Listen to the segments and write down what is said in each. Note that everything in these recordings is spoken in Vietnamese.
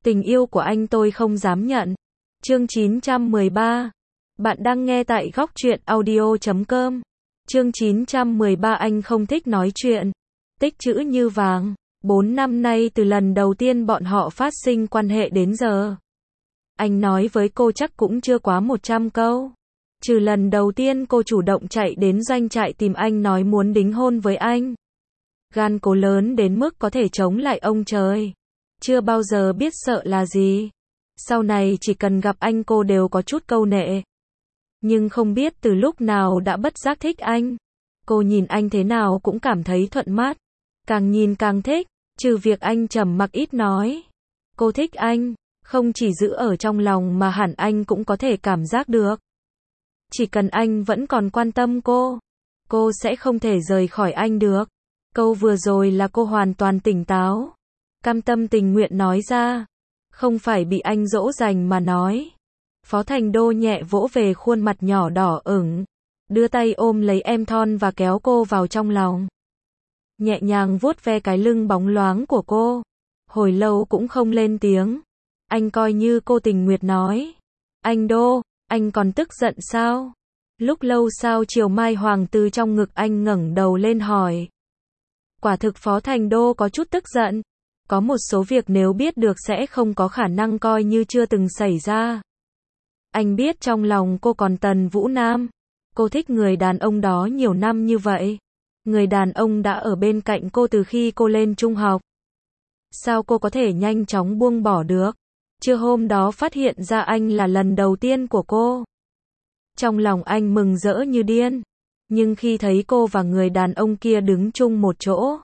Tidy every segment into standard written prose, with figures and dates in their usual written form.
Tình yêu của anh tôi không dám nhận. Chương 913. Bạn đang nghe tại góc truyện audio.com. Chương 913. Anh không thích nói chuyện. Tích chữ như vàng. 4 năm nay từ lần đầu tiên bọn họ phát sinh quan hệ đến giờ, anh nói với cô chắc cũng chưa quá 100 câu. Trừ lần đầu tiên cô chủ động chạy đến doanh trại tìm anh nói muốn đính hôn với anh. Gan cô lớn đến mức có thể chống lại ông trời. Chưa bao giờ biết sợ là gì. Sau này chỉ cần gặp anh cô đều có chút câu nệ. Nhưng không biết từ lúc nào đã bất giác thích anh. Cô nhìn anh thế nào cũng cảm thấy thuận mắt. Càng nhìn càng thích, trừ việc anh trầm mặc ít nói. Cô thích anh, không chỉ giữ ở trong lòng mà hẳn anh cũng có thể cảm giác được. Chỉ cần anh vẫn còn quan tâm cô sẽ không thể rời khỏi anh được. Câu vừa rồi là cô hoàn toàn tỉnh táo, cam tâm tình nguyện nói ra, không phải bị anh dỗ dành mà nói. Phó Thành Đô nhẹ vỗ về khuôn mặt nhỏ đỏ ửng, đưa tay ôm lấy em thon và kéo cô vào trong lòng. Nhẹ nhàng vuốt ve cái lưng bóng loáng của cô. Hồi lâu cũng không lên tiếng. Anh coi như cô tình nguyệt nói. Anh Đô, anh còn tức giận sao? Lúc lâu sau Triều Mai Hoàng từ trong ngực anh ngẩng đầu lên hỏi. Quả thực Phó Thành Đô có chút tức giận. Có một số việc nếu biết được sẽ không có khả năng coi như chưa từng xảy ra. Anh biết trong lòng cô còn Tần Vũ Nam. Cô thích người đàn ông đó nhiều năm như vậy. Người đàn ông đã ở bên cạnh cô từ khi cô lên trung học. Sao cô có thể nhanh chóng buông bỏ được? Trưa hôm đó phát hiện ra anh là lần đầu tiên của cô. Trong lòng anh mừng rỡ như điên. Nhưng khi thấy cô và người đàn ông kia đứng chung một chỗ,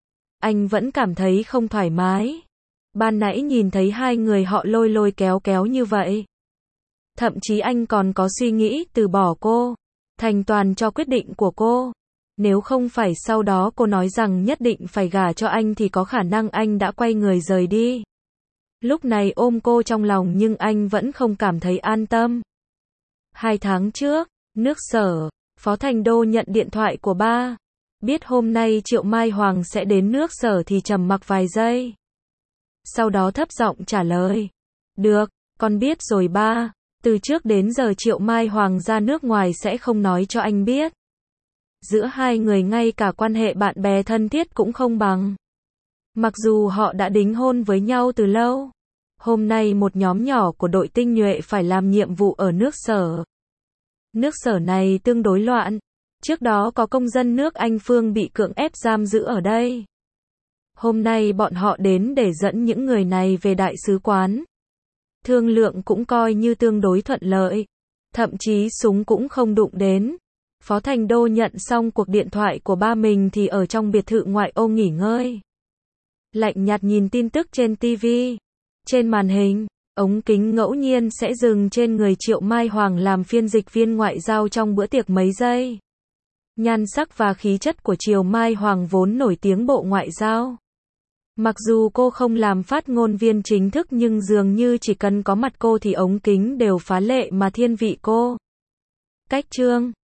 anh vẫn cảm thấy không thoải mái. Ban nãy nhìn thấy hai người họ lôi lôi kéo kéo như vậy. Thậm chí anh còn có suy nghĩ từ bỏ cô, thành toàn cho quyết định của cô. Nếu không phải sau đó cô nói rằng nhất định phải gả cho anh thì có khả năng anh đã quay người rời đi. Lúc này ôm cô trong lòng nhưng anh vẫn không cảm thấy an tâm. 2 tháng trước, nước Sở, Phó Thành Đô nhận điện thoại của ba. Biết hôm nay Triệu Mai Hoàng sẽ đến nước Sở thì trầm mặc vài giây. Sau đó thấp giọng trả lời. Được, con biết rồi ba. Từ trước đến giờ Triệu Mai Hoàng ra nước ngoài sẽ không nói cho anh biết. Giữa hai người ngay cả quan hệ bạn bè thân thiết cũng không bằng. Mặc dù họ đã đính hôn với nhau từ lâu. Hôm nay một nhóm nhỏ của đội tinh nhuệ phải làm nhiệm vụ ở nước Sở. Nước Sở này tương đối loạn. Trước đó có công dân nước Anh Phương bị cưỡng ép giam giữ ở đây. Hôm nay bọn họ đến để dẫn những người này về đại sứ quán. Thương lượng cũng coi như tương đối thuận lợi. Thậm chí súng cũng không đụng đến. Phó Thành Đô nhận xong cuộc điện thoại của ba mình thì ở trong biệt thự ngoại ô nghỉ ngơi. Lạnh nhạt nhìn tin tức trên TV. Trên màn hình, ống kính ngẫu nhiên sẽ dừng trên người Triệu Mai Hoàng làm phiên dịch viên ngoại giao trong bữa tiệc mấy giây. Nhan sắc và khí chất của Triệu Mai Hoàng vốn nổi tiếng bộ ngoại giao. Mặc dù cô không làm phát ngôn viên chính thức nhưng dường như chỉ cần có mặt cô thì ống kính đều phá lệ mà thiên vị cô. Cách chương